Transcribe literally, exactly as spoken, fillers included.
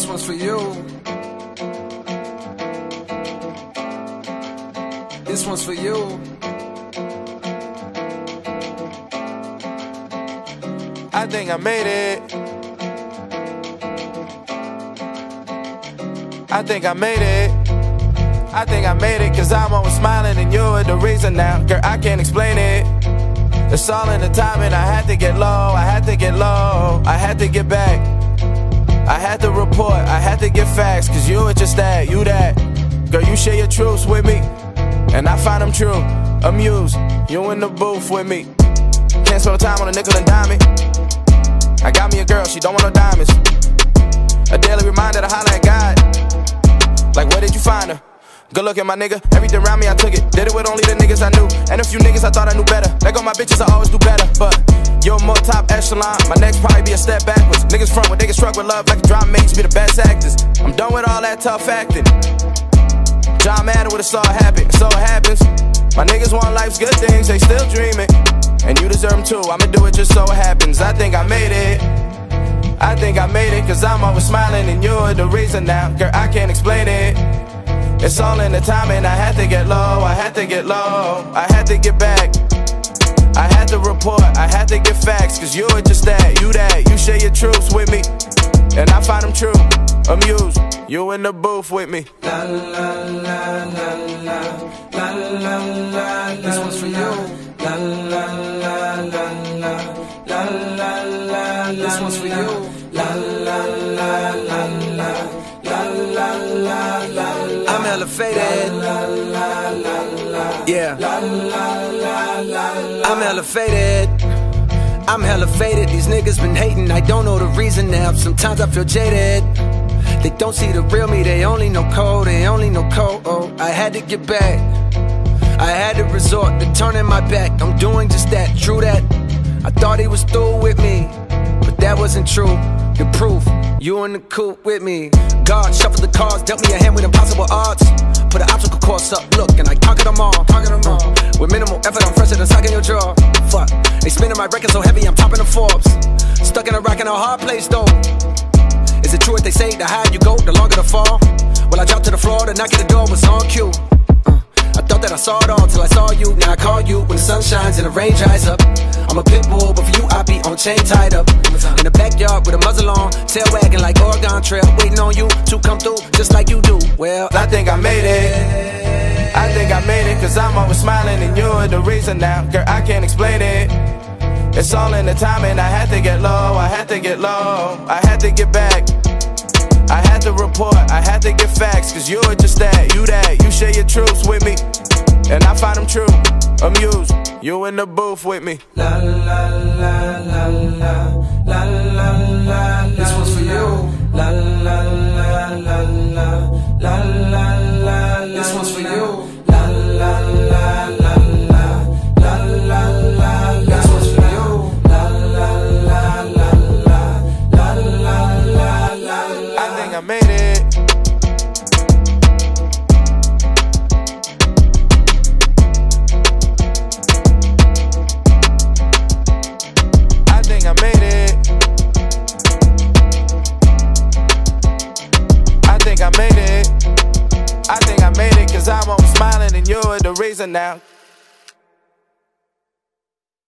This one's for you. This one's for you. I think I made it. I think I made it. I think I made it, cause I'm always smiling and you're the reason now. Girl, I can't explain it. It's all in the timing. I had to get low, I had to get low, I had to get back. I had to report, I had to get facts, cause you were just that, you that. Girl, you share your truths with me, and I find them true. Amused, you in the booth with me. Can't spend time on a nickel and dime it. I got me a girl, she don't want no diamonds. A daily reminder to holler at God. Like, where did you find her? Good looking, my nigga. Everything around me, I took it. Did it with only the niggas I knew. And a few niggas I thought I knew better. Let go my bitches, I always do better. But you're more top echelon. My next probably be a step backwards. Niggas front when they get struck with love like a drama mates be the best actors. I'm done with all that tough acting. John Madden would've saw it happen. So it happens. My niggas want life's good things, they still dreaming. And you deserve them too, I'ma do it just so it happens. I think I made it. I think I made it, cause I'm always smiling and you're the reason now. Girl, I can't explain it. It's all in the timing. I had to get low, I had to get low, I had to get back. I had to report, I had to get facts, cause you're just that, you that. You share your truths with me, and I find them true. Amused, you in the booth with me. La la la la la la la la. This one's for you. La la la la la la la la. This one's for you. La la la la la la la la la. I'm elevated. Yeah. I'm elevated. I'm elevated. These niggas been hating. I don't know the reason now. Sometimes I feel jaded. They don't see the real me. They only know code. They only know code. Oh, I had to get back. I had to resort to turning my back. I'm doing just that. True that. I thought he was through with me, but that wasn't true. The proof, you in the coop with me. God shuffled the cards, dealt me a hand with impossible odds. Put an obstacle course up, look, and I conquered them all. Conquered them all. With minimal effort, I'm fresher than sock in your jaw. Fuck, they spinning my record so heavy, I'm topping the Forbes. Stuck in a rock in a hard place though. Is it true what they say, the higher you go, the longer the fall? Well, I dropped to the floor, the knock at the door was on cue. I thought that I saw it all till I saw you. Now I call you when the sun shines and the rain dries up. I'm a pit bull, but for you I be on chain tied up. In the backyard with a muzzle on, tail wagging like Oregon Trail, waiting on you to come through just like you do. Well, I think I made it. I think I made it, cause I'm always smiling and you're the reason now. Girl, I can't explain it. It's all in the timing. I had to get low, I had to get low, I had to get back. I had to report, I had to get facts, cause you're just that, you that. You share your truths with me, and I find them true. Amused, you in the booth with me. La la la la la la la la. This one's for you. La la la la la la la la. This one's for you. La la la la la la la la. This one's for you. La la la la la la la la. I think I made it. I think I made it. I think I made it. I think I made it, cause I'm always smiling and you're the reason now.